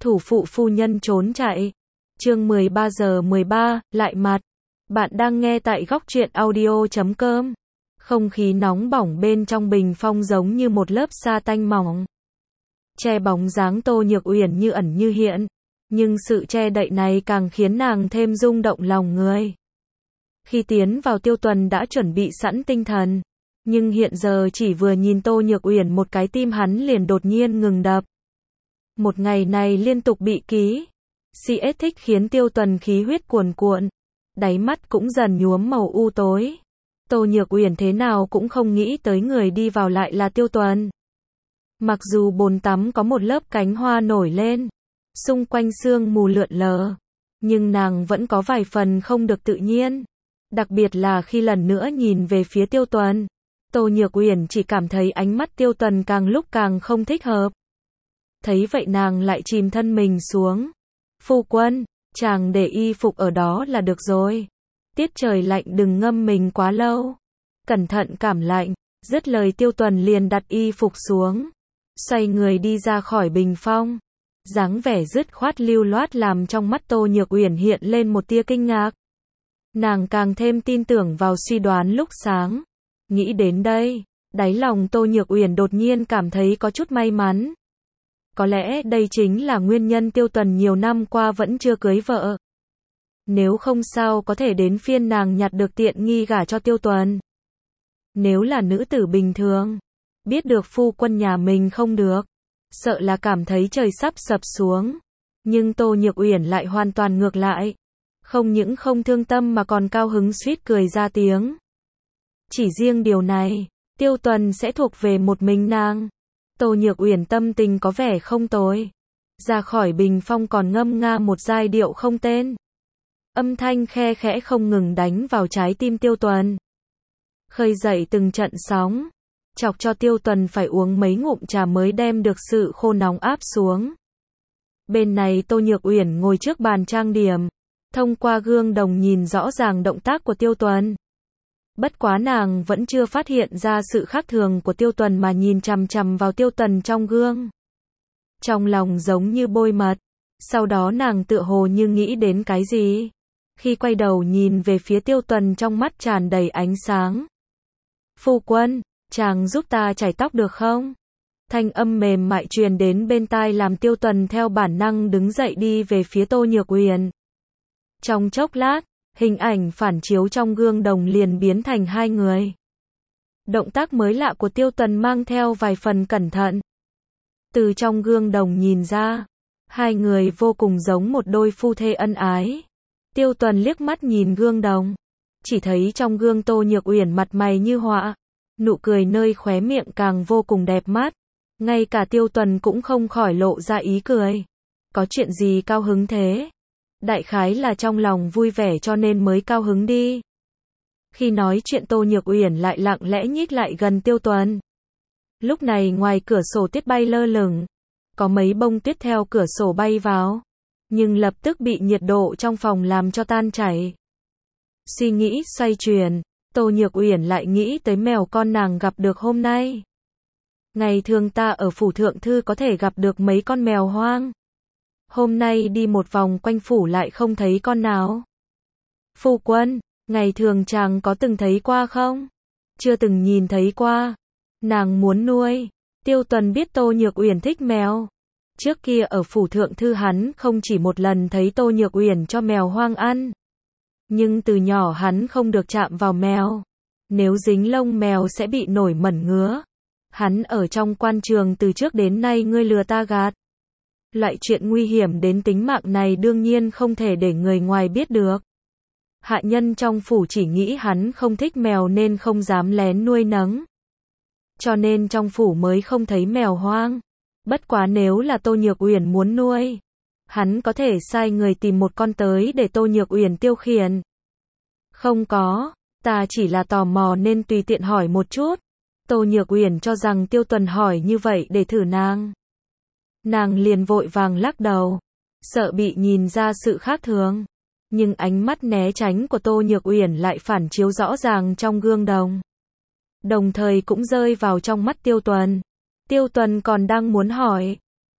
Thủ phụ phu nhân trốn chạy. Chương 13:13, lại mặt. Bạn đang nghe tại góc truyện audio.com. Không khí nóng bỏng bên trong bình phong giống như một lớp sa tanh mỏng. Che bóng dáng Tô Nhược Uyển như ẩn như hiện. Nhưng sự che đậy này càng khiến nàng thêm rung động lòng người. Khi tiến vào Tiêu Tuần đã chuẩn bị sẵn tinh thần. Nhưng hiện giờ chỉ vừa nhìn Tô Nhược Uyển một cái tim hắn liền đột nhiên ngừng đập. Một ngày này liên tục bị ký. CS thích khiến Tiêu Tuần khí huyết cuồn cuộn. Đáy mắt cũng dần nhuốm màu u tối. Tô Nhược Uyển thế nào cũng không nghĩ tới người đi vào lại là Tiêu Tuần. Mặc dù bồn tắm có một lớp cánh hoa nổi lên, xung quanh sương mù lượn lờ, nhưng nàng vẫn có vài phần không được tự nhiên. Đặc biệt là khi lần nữa nhìn về phía Tiêu Tuần, Tô Nhược Uyển chỉ cảm thấy ánh mắt Tiêu Tuần càng lúc càng không thích hợp. Thấy vậy nàng lại chìm thân mình xuống. Phu quân, chàng để y phục ở đó là được rồi. Tiết trời lạnh đừng ngâm mình quá lâu. Cẩn thận cảm lạnh. Dứt lời Tiêu Tuần liền đặt y phục xuống. Xoay người đi ra khỏi bình phong. Dáng vẻ dứt khoát lưu loát làm trong mắt Tô Nhược Uyển hiện lên một tia kinh ngạc. Nàng càng thêm tin tưởng vào suy đoán lúc sáng. Nghĩ đến đây, đáy lòng Tô Nhược Uyển đột nhiên cảm thấy có chút may mắn. Có lẽ đây chính là nguyên nhân Tiêu Tuần nhiều năm qua vẫn chưa cưới vợ. Nếu không sao có thể đến phiên nàng nhặt được tiện nghi gả cho Tiêu Tuần. Nếu là nữ tử bình thường, biết được phu quân nhà mình không được, sợ là cảm thấy trời sắp sập xuống. Nhưng Tô Nhược Uyển lại hoàn toàn ngược lại. Không những không thương tâm mà còn cao hứng suýt cười ra tiếng. Chỉ riêng điều này, Tiêu Tuần sẽ thuộc về một mình nàng. Tô Nhược Uyển tâm tình có vẻ không tồi. Ra khỏi bình phong còn ngâm nga một giai điệu không tên. Âm thanh khe khẽ không ngừng đánh vào trái tim Tiêu Tuần. Khơi dậy từng trận sóng. Chọc cho Tiêu Tuần phải uống mấy ngụm trà mới đem được sự khô nóng áp xuống. Bên này Tô Nhược Uyển ngồi trước bàn trang điểm. Thông qua gương đồng nhìn rõ ràng động tác của Tiêu Tuần. Bất quá nàng vẫn chưa phát hiện ra sự khác thường của Tiêu Tuần mà nhìn chằm chằm vào Tiêu Tuần trong gương. Trong lòng giống như bôi mật. Sau đó nàng tựa hồ như nghĩ đến cái gì. Khi quay đầu nhìn về phía Tiêu Tuần trong mắt tràn đầy ánh sáng. Phu quân, chàng giúp ta chải tóc được không? Thanh âm mềm mại truyền đến bên tai làm Tiêu Tuần theo bản năng đứng dậy đi về phía Tô Nhược Uyển. Trong chốc lát, hình ảnh phản chiếu trong gương đồng liền biến thành hai người. Động tác mới lạ của Tiêu Tuần mang theo vài phần cẩn thận. Từ trong gương đồng nhìn ra, hai người vô cùng giống một đôi phu thê ân ái. Tiêu Tuần liếc mắt nhìn gương đồng, chỉ thấy trong gương Tô Nhược Uyển mặt mày như họa, nụ cười nơi khóe miệng càng vô cùng đẹp mắt. Ngay cả Tiêu Tuần cũng không khỏi lộ ra ý cười. Có chuyện gì cao hứng thế? Đại khái là trong lòng vui vẻ cho nên mới cao hứng đi. Khi nói chuyện Tô Nhược Uyển lại lặng lẽ nhích lại gần Tiêu Tuần. Lúc này ngoài cửa sổ tuyết bay lơ lửng. Có mấy bông tuyết theo cửa sổ bay vào. Nhưng lập tức bị nhiệt độ trong phòng làm cho tan chảy. Suy nghĩ xoay chuyển, Tô Nhược Uyển lại nghĩ tới mèo con nàng gặp được hôm nay. Ngày thường ta ở phủ thượng thư có thể gặp được mấy con mèo hoang. Hôm nay đi một vòng quanh phủ lại không thấy con nào. Phu quân, ngày thường chàng có từng thấy qua không? Chưa từng nhìn thấy qua. Nàng muốn nuôi. Tiêu Tuần biết Tô Nhược Uyển thích mèo. Trước kia ở phủ thượng thư hắn không chỉ một lần thấy Tô Nhược Uyển cho mèo hoang ăn. Nhưng từ nhỏ hắn không được chạm vào mèo. Nếu dính lông mèo sẽ bị nổi mẩn ngứa. Hắn ở trong quan trường từ trước đến nay ngươi lừa ta gạt. Loại chuyện nguy hiểm đến tính mạng này đương nhiên không thể để người ngoài biết được. Hạ nhân trong phủ chỉ nghĩ hắn không thích mèo nên không dám lén nuôi nấng. Cho nên trong phủ mới không thấy mèo hoang. Bất quá nếu là Tô Nhược Uyển muốn nuôi, hắn có thể sai người tìm một con tới để Tô Nhược Uyển tiêu khiển. Không có, ta chỉ là tò mò nên tùy tiện hỏi một chút. Tô Nhược Uyển cho rằng Tiêu Tuần hỏi như vậy để thử nàng. Nàng liền vội vàng lắc đầu, sợ bị nhìn ra sự khác thường. Nhưng ánh mắt né tránh của Tô Nhược Uyển lại phản chiếu rõ ràng trong gương đồng. Đồng thời cũng rơi vào trong mắt Tiêu Tuần. Tiêu Tuần còn đang muốn hỏi,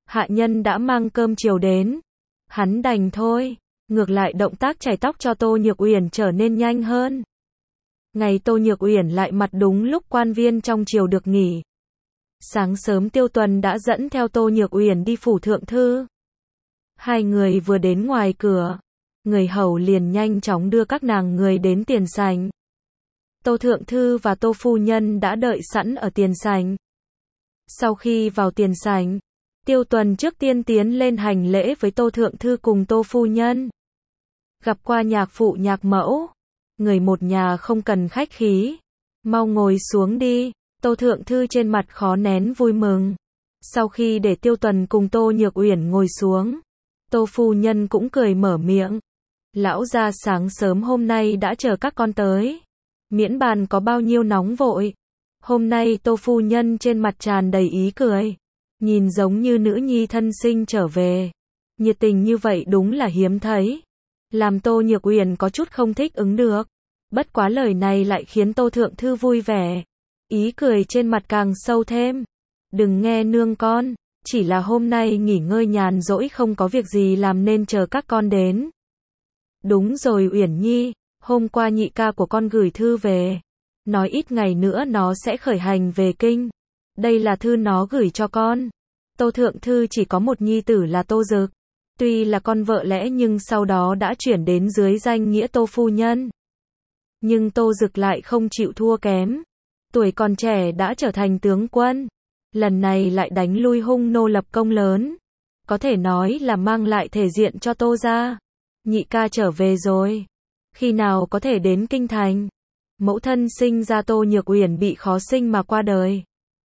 Hạ nhân đã mang cơm chiều đến. Hắn đành thôi. Ngược lại động tác chải tóc cho Tô Nhược Uyển trở nên nhanh hơn. Ngày Tô Nhược Uyển lại mặt đúng lúc quan viên trong triều được nghỉ. Sáng sớm Tiêu Tuần đã dẫn theo Tô Nhược Uyển đi phủ thượng thư. Hai người vừa đến ngoài cửa, người hầu liền nhanh chóng đưa các nàng người đến tiền sảnh. Tô thượng thư và Tô phu nhân đã đợi sẵn ở tiền sảnh. Sau khi vào tiền sảnh, Tiêu Tuần trước tiên tiến lên hành lễ với Tô thượng thư cùng Tô phu nhân. Gặp qua nhạc phụ nhạc mẫu, người một nhà không cần khách khí, mau ngồi xuống đi. Tô thượng thư trên mặt khó nén vui mừng. Sau khi để Tiêu Tuần cùng Tô Nhược Uyển ngồi xuống, Tô phu nhân cũng cười mở miệng. Lão gia sáng sớm hôm nay đã chờ các con tới. Miễn bàn có bao nhiêu nóng vội. Hôm nay Tô phu nhân trên mặt tràn đầy ý cười. Nhìn giống như nữ nhi thân sinh trở về. Nhiệt tình như vậy đúng là hiếm thấy. Làm Tô Nhược Uyển có chút không thích ứng được. Bất quá lời này lại khiến Tô thượng thư vui vẻ. Ý cười trên mặt càng sâu thêm. Đừng nghe nương con. Chỉ là hôm nay nghỉ ngơi nhàn rỗi không có việc gì làm nên chờ các con đến. Đúng rồi Uyển Nhi, hôm qua nhị ca của con gửi thư về. Nói ít ngày nữa nó sẽ khởi hành về kinh. Đây là thư nó gửi cho con. Tô thượng thư chỉ có một nhi tử là Tô Dực. Tuy là con vợ lẽ nhưng sau đó đã chuyển đến dưới danh nghĩa Tô phu nhân. Nhưng Tô Dực lại không chịu thua kém. Tuổi còn trẻ đã trở thành tướng quân. Lần này lại đánh lui hung nô lập công lớn. Có thể nói là mang lại thể diện cho Tô gia. Nhị ca trở về rồi. Khi nào có thể đến kinh thành? Mẫu thân sinh ra Tô Nhược Uyển bị khó sinh mà qua đời.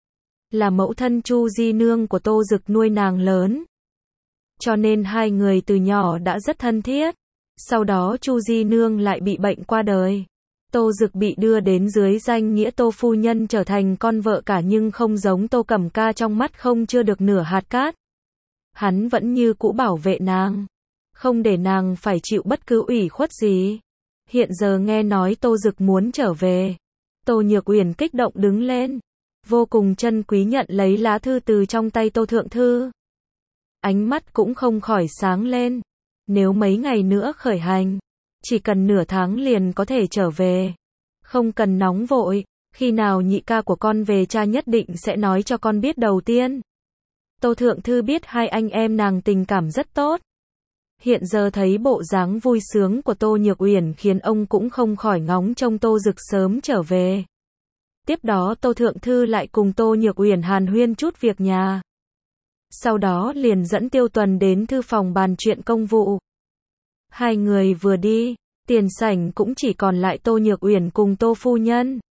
Là mẫu thân Chu Di Nương của Tô Dực nuôi nàng lớn. Cho nên hai người từ nhỏ đã rất thân thiết. Sau đó Chu Di Nương lại bị bệnh qua đời. Tô Dực bị đưa đến dưới danh nghĩa Tô phu nhân trở thành con vợ cả nhưng không giống Tô Cẩm Ca trong mắt không chưa được nửa hạt cát. Hắn vẫn như cũ bảo vệ nàng. Không để nàng phải chịu bất cứ ủy khuất gì. Hiện giờ nghe nói Tô Dực muốn trở về. Tô Nhược Uyển kích động đứng lên. Vô cùng trân quý nhận lấy lá thư từ trong tay Tô thượng thư. Ánh mắt cũng không khỏi sáng lên. Nếu mấy ngày nữa khởi hành, chỉ cần nửa tháng liền có thể trở về. Không cần nóng vội, khi nào nhị ca của con về cha nhất định sẽ nói cho con biết đầu tiên. Tô thượng thư biết hai anh em nàng tình cảm rất tốt. Hiện giờ thấy bộ dáng vui sướng của Tô Nhược Uyển khiến ông cũng không khỏi ngóng trông Tô Dực sớm trở về. Tiếp đó Tô thượng thư lại cùng Tô Nhược Uyển hàn huyên chút việc nhà. Sau đó liền dẫn Tiêu Tuần đến thư phòng bàn chuyện công vụ. Hai người vừa đi, tiền sảnh cũng chỉ còn lại Tô Nhược Uyển cùng Tô phu nhân.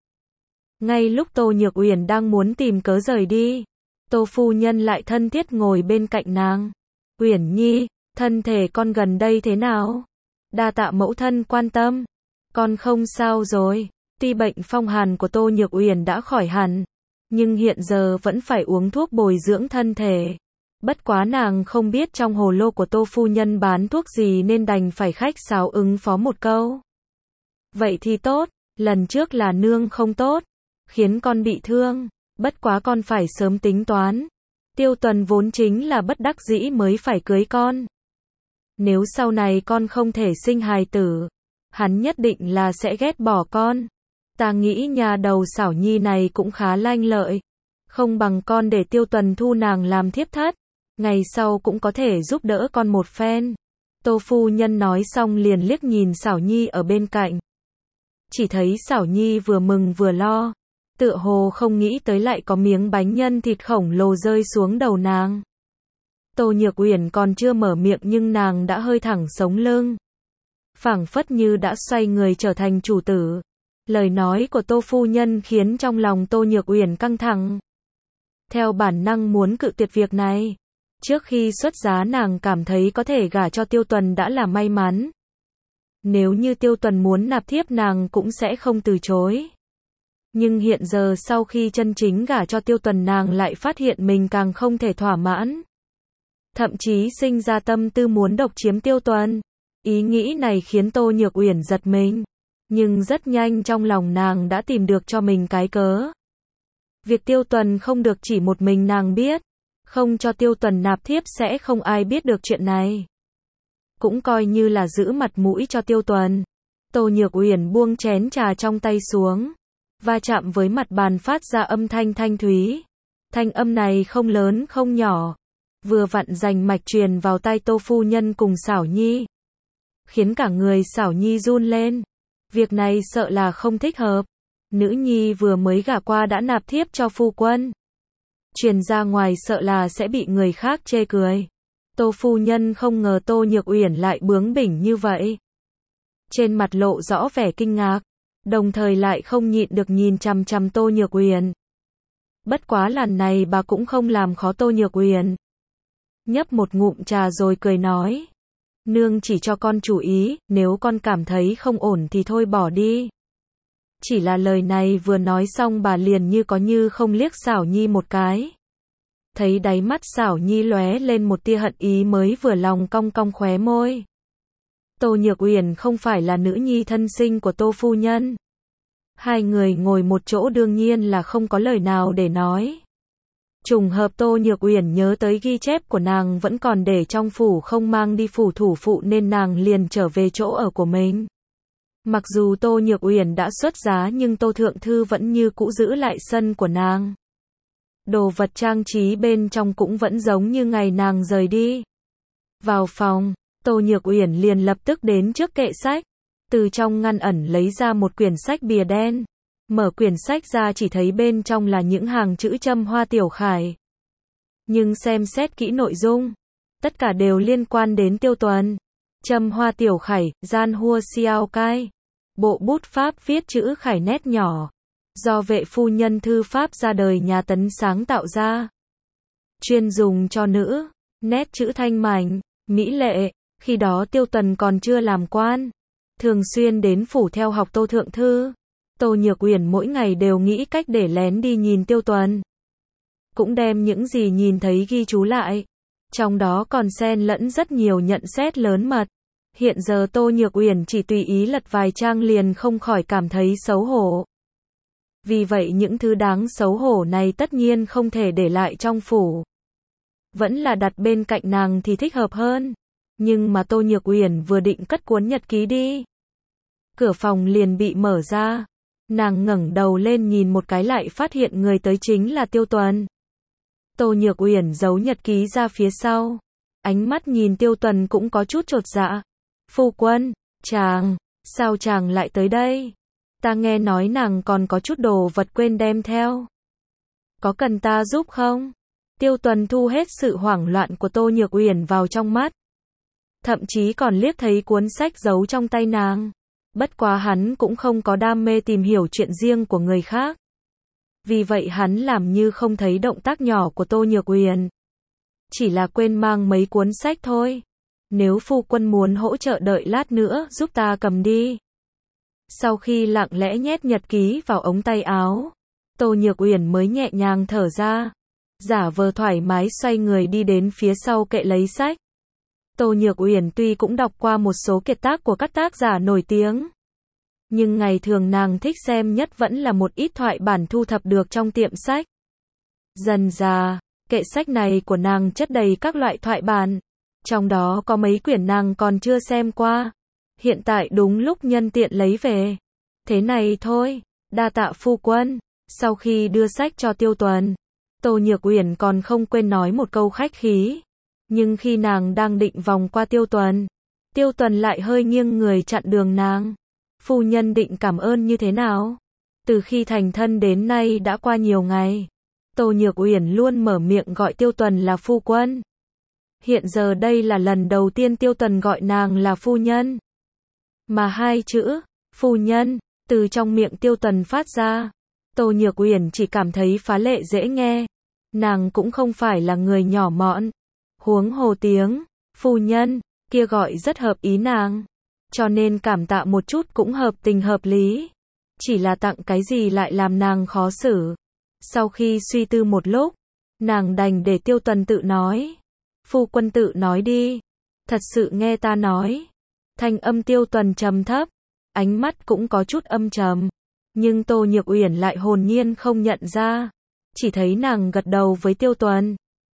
Ngay lúc Tô Nhược Uyển đang muốn tìm cớ rời đi, Tô phu nhân lại thân thiết ngồi bên cạnh nàng. Uyển Nhi, thân thể con gần đây thế nào? Đa tạ mẫu thân quan tâm. Con không sao rồi. Tuy bệnh phong hàn của Tô Nhược Uyển đã khỏi hẳn, nhưng hiện giờ vẫn phải uống thuốc bồi dưỡng thân thể. Bất quá nàng không biết trong hồ lô của Tô phu nhân bán thuốc gì nên đành phải khách sáo ứng phó một câu. Vậy thì tốt, lần trước là nương không tốt, khiến con bị thương, bất quá con phải sớm tính toán. Tiêu Tuần vốn chính là bất đắc dĩ mới phải cưới con. Nếu sau này con không thể sinh hài tử, hắn nhất định là sẽ ghét bỏ con. Ta nghĩ nhà đầu xảo nhi này cũng khá lanh lợi. Không bằng con để Tiêu Tuần thu nàng làm thiếp thất. Ngày sau cũng có thể giúp đỡ con một phen. Tô phu nhân nói xong liền liếc nhìn xảo nhi ở bên cạnh. Chỉ thấy xảo nhi vừa mừng vừa lo. Tựa hồ không nghĩ tới lại có miếng bánh nhân thịt khổng lồ rơi xuống đầu nàng. Tô Nhược Uyển còn chưa mở miệng nhưng nàng đã hơi thẳng sống lưng. Phảng phất như đã xoay người trở thành chủ tử. Lời nói của Tô phu nhân khiến trong lòng Tô Nhược Uyển căng thẳng. Theo bản năng muốn cự tuyệt việc này. Trước khi xuất giá nàng cảm thấy có thể gả cho Tiêu Tuần đã là may mắn. Nếu như Tiêu Tuần muốn nạp thiếp nàng cũng sẽ không từ chối. Nhưng hiện giờ sau khi chân chính gả cho Tiêu Tuần nàng lại phát hiện mình càng không thể thỏa mãn. Thậm chí sinh ra tâm tư muốn độc chiếm Tiêu Tuần. Ý nghĩ này khiến Tô Nhược Uyển giật mình. Nhưng rất nhanh trong lòng nàng đã tìm được cho mình cái cớ. Việc Tiêu Tuần không được chỉ một mình nàng biết. Không cho Tiêu Tuần nạp thiếp sẽ không ai biết được chuyện này. Cũng coi như là giữ mặt mũi cho Tiêu Tuần. Tô Nhược Uyển buông chén trà trong tay xuống, va chạm với mặt bàn phát ra âm thanh thanh thúy. Thanh âm này không lớn không nhỏ, vừa vặn rành mạch truyền vào tai Tô phu nhân cùng Xảo Nhi, khiến cả người Xảo Nhi run lên. Việc này sợ là không thích hợp. Nữ nhi vừa mới gả qua đã nạp thiếp cho phu quân, truyền ra ngoài sợ là sẽ bị người khác chê cười. Tô phu nhân không ngờ Tô Nhược Uyển lại bướng bỉnh như vậy, trên mặt lộ rõ vẻ kinh ngạc, đồng thời lại không nhịn được nhìn chằm chằm Tô Nhược Uyển. Bất quá lần này bà cũng không làm khó Tô Nhược Uyển, nhấp một ngụm trà rồi cười nói: "Nương chỉ cho con chủ ý, nếu con cảm thấy không ổn thì thôi bỏ đi." Chỉ là lời này vừa nói xong bà liền như có như không liếc Xảo Nhi một cái. Thấy đáy mắt Xảo Nhi lóe lên một tia hận ý mới vừa lòng cong cong khóe môi. Tô Nhược Uyển không phải là nữ nhi thân sinh của Tô phu nhân. Hai người ngồi một chỗ đương nhiên là không có lời nào để nói. Trùng hợp Tô Nhược Uyển nhớ tới ghi chép của nàng vẫn còn để trong phủ không mang đi phủ thủ phụ nên nàng liền trở về chỗ ở của mình. Mặc dù Tô Nhược Uyển đã xuất giá nhưng Tô Thượng Thư vẫn như cũ giữ lại sân của nàng. Đồ vật trang trí bên trong cũng vẫn giống như ngày nàng rời đi. Vào phòng, Tô Nhược Uyển liền lập tức đến trước kệ sách, từ trong ngăn ẩn lấy ra một quyển sách bìa đen. Mở quyển sách ra chỉ thấy bên trong là những hàng chữ Trâm Hoa Tiểu Khải. Nhưng xem xét kỹ nội dung, tất cả đều liên quan đến Tiêu Tuần. Trâm Hoa Tiểu Khải, Gian Hua Xiao Cai. Bộ bút pháp viết chữ khải nét nhỏ, do vệ phu nhân thư pháp ra đời nhà Tấn sáng tạo ra. Chuyên dùng cho nữ, nét chữ thanh mảnh, mỹ lệ. Khi đó Tiêu Tuần còn chưa làm quan, thường xuyên đến phủ theo học Tô Thượng Thư. Tô Nhược Uyển mỗi ngày đều nghĩ cách để lén đi nhìn Tiêu Tuần, cũng đem những gì nhìn thấy ghi chú lại, trong đó còn xen lẫn rất nhiều nhận xét lớn mật. Hiện giờ Tô Nhược Uyển chỉ tùy ý lật vài trang liền không khỏi cảm thấy xấu hổ. Vì vậy những thứ đáng xấu hổ này tất nhiên không thể để lại trong phủ, vẫn là đặt bên cạnh nàng thì thích hợp hơn. Nhưng mà Tô Nhược Uyển vừa định cất cuốn nhật ký đi, cửa phòng liền bị mở ra. Nàng ngẩng đầu lên nhìn một cái lại phát hiện người tới chính là Tiêu Tuần. Tô Nhược Uyển giấu nhật ký ra phía sau, ánh mắt nhìn Tiêu Tuần cũng có chút chột dạ. "Phu quân, sao chàng lại tới đây? Ta nghe nói nàng còn có chút đồ vật quên đem theo. Có cần ta giúp không?" Tiêu Tuần thu hết sự hoảng loạn của Tô Nhược Uyển vào trong mắt, thậm chí còn liếc thấy cuốn sách giấu trong tay nàng. Bất quá hắn cũng không có đam mê tìm hiểu chuyện riêng của người khác. Vì vậy hắn làm như không thấy động tác nhỏ của Tô Nhược Uyển. Chỉ là quên mang mấy cuốn sách thôi. "Nếu phu quân muốn hỗ trợ đợi lát nữa giúp ta cầm đi." Sau khi lặng lẽ nhét nhật ký vào ống tay áo, Tô Nhược Uyển mới nhẹ nhàng thở ra, giả vờ thoải mái xoay người đi đến phía sau kệ lấy sách. Tô Nhược Uyển tuy cũng đọc qua một số kiệt tác của các tác giả nổi tiếng, nhưng ngày thường nàng thích xem nhất vẫn là một ít thoại bản thu thập được trong tiệm sách. Dần dà, kệ sách này của nàng chất đầy các loại thoại bản, trong đó có mấy quyển nàng còn chưa xem qua. Hiện tại đúng lúc nhân tiện lấy về. "Thế này thôi, đa tạ phu quân." Sau khi đưa sách cho Tiêu Tuần, Tô Nhược Uyển còn không quên nói một câu khách khí. Nhưng khi nàng đang định vòng qua Tiêu Tuần lại hơi nghiêng người chặn đường nàng. "Phu nhân định cảm ơn như thế nào? Từ khi thành thân đến nay đã qua nhiều ngày, Tô Nhược Uyển luôn mở miệng gọi Tiêu Tuần là phu quân. Hiện giờ đây là lần đầu tiên Tiêu Tuần gọi nàng là phu nhân. Mà hai chữ, phu nhân, từ trong miệng Tiêu Tuần phát ra, Tô Nhược Uyển chỉ cảm thấy phá lệ dễ nghe. Nàng cũng không phải là người nhỏ mọn. Huống hồ tiếng, phu nhân, kia gọi rất hợp ý nàng. Cho nên cảm tạ một chút cũng hợp tình hợp lý. Chỉ là tặng cái gì lại làm nàng khó xử. Sau khi suy tư một lúc, nàng đành để Tiêu Tuần tự nói. "Phu quân tự nói đi. Thật sự nghe ta nói." Thanh âm Tiêu Tuần trầm thấp, ánh mắt cũng có chút âm trầm. Nhưng Tô Nhược Uyển lại hồn nhiên không nhận ra. Chỉ thấy nàng gật đầu với Tiêu Tuần.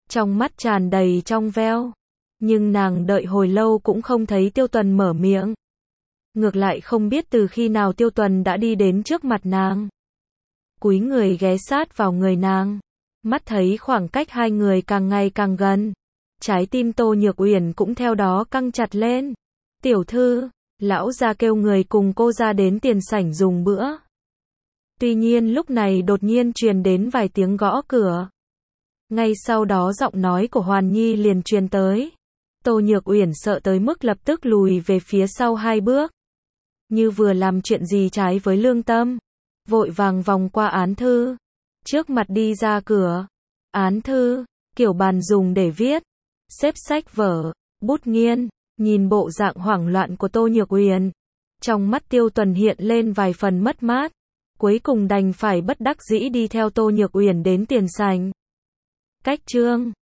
trong mắt tràn đầy trong veo. Nhưng nàng đợi hồi lâu cũng không thấy Tiêu Tuần mở miệng. Ngược lại không biết từ khi nào Tiêu Tuần đã đi đến trước mặt nàng. Cúi người ghé sát vào người nàng. Mắt thấy khoảng cách hai người càng ngày càng gần. Trái tim Tô Nhược Uyển cũng theo đó căng chặt lên. Tiểu thư, lão gia kêu người cùng cô ra đến tiền sảnh dùng bữa. Tuy nhiên lúc này đột nhiên truyền đến vài tiếng gõ cửa. Ngay sau đó giọng nói của Hoàn Nhi liền truyền tới. Tô Nhược Uyển sợ tới mức lập tức lùi về phía sau 2 bước. Như vừa làm chuyện gì trái với lương tâm. Vội vàng vòng qua án thư. Trước mặt đi ra cửa. Án thư, kiểu bàn dùng để viết. Xếp sách vở, bút nghiên. Nhìn bộ dạng hoảng loạn của Tô Nhược Uyển. Trong mắt Tiêu Tuần hiện lên vài phần mất mát. Cuối cùng đành phải bất đắc dĩ đi theo Tô Nhược Uyển đến tiền sảnh. Cách chương